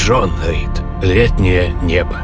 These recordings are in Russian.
Джон Рид. Летнее небо.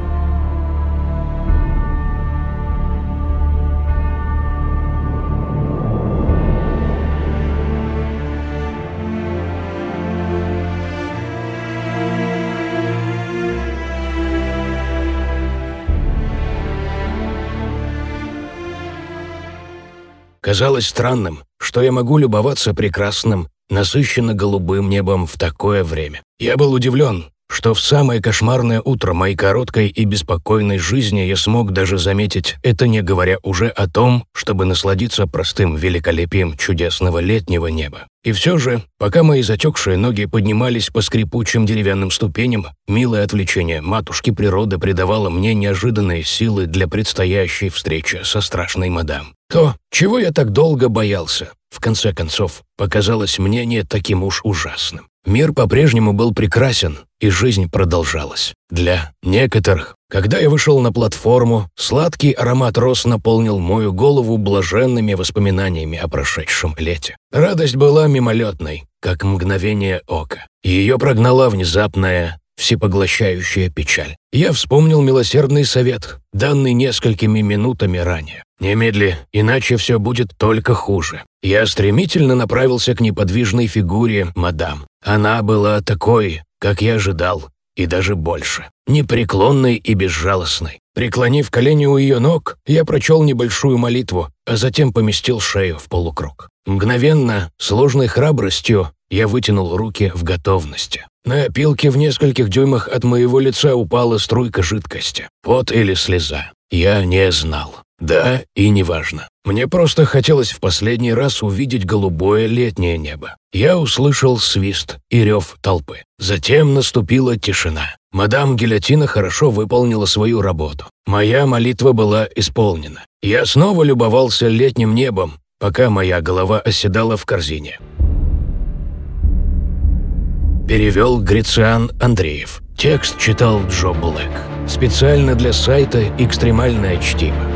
Казалось странным, что я могу любоваться прекрасным, насыщенно-голубым небом в такое время. Я был удивлен, что в самое кошмарное утро моей короткой и беспокойной жизни я смог даже заметить это, не говоря уже о том, чтобы насладиться простым великолепием чудесного летнего неба. И все же, пока мои затекшие ноги поднимались по скрипучим деревянным ступеням, милое отвлечение матушки природы придавало мне неожиданные силы для предстоящей встречи со страшной мадам. То, чего я так долго боялся, в конце концов, показалось мне не таким уж ужасным. Мир по-прежнему был прекрасен, и жизнь продолжалась. Для некоторых, когда я вышел на платформу, сладкий аромат роз наполнил мою голову блаженными воспоминаниями о прошедшем лете. Радость была мимолетной, как мгновение ока. Ее прогнала внезапная, всепоглощающая печаль. Я вспомнил милосердный совет, данный несколькими минутами ранее. Немедли, иначе все будет только хуже. Я стремительно направился к неподвижной фигуре мадам. Она была такой, как я ожидал, и даже больше. Непреклонной и безжалостной. Преклонив колени у ее ног, я прочел небольшую молитву, а затем поместил шею в полукруг. Мгновенно, сложной храбростью, я вытянул руки в готовности. На опилке в нескольких дюймах от моего лица упала струйка жидкости. Пот или слеза. Я не знал. Да, и неважно. Мне просто хотелось в последний раз увидеть голубое летнее небо. Я услышал свист и рев толпы. Затем наступила тишина. Мадам Гильотина хорошо выполнила свою работу. Моя молитва была исполнена. Я снова любовался летним небом, пока моя голова оседала в корзине. Перевел Грициан Андреев. Текст читал Джо Блэк. Специально для сайта «Экстремальное чтиво».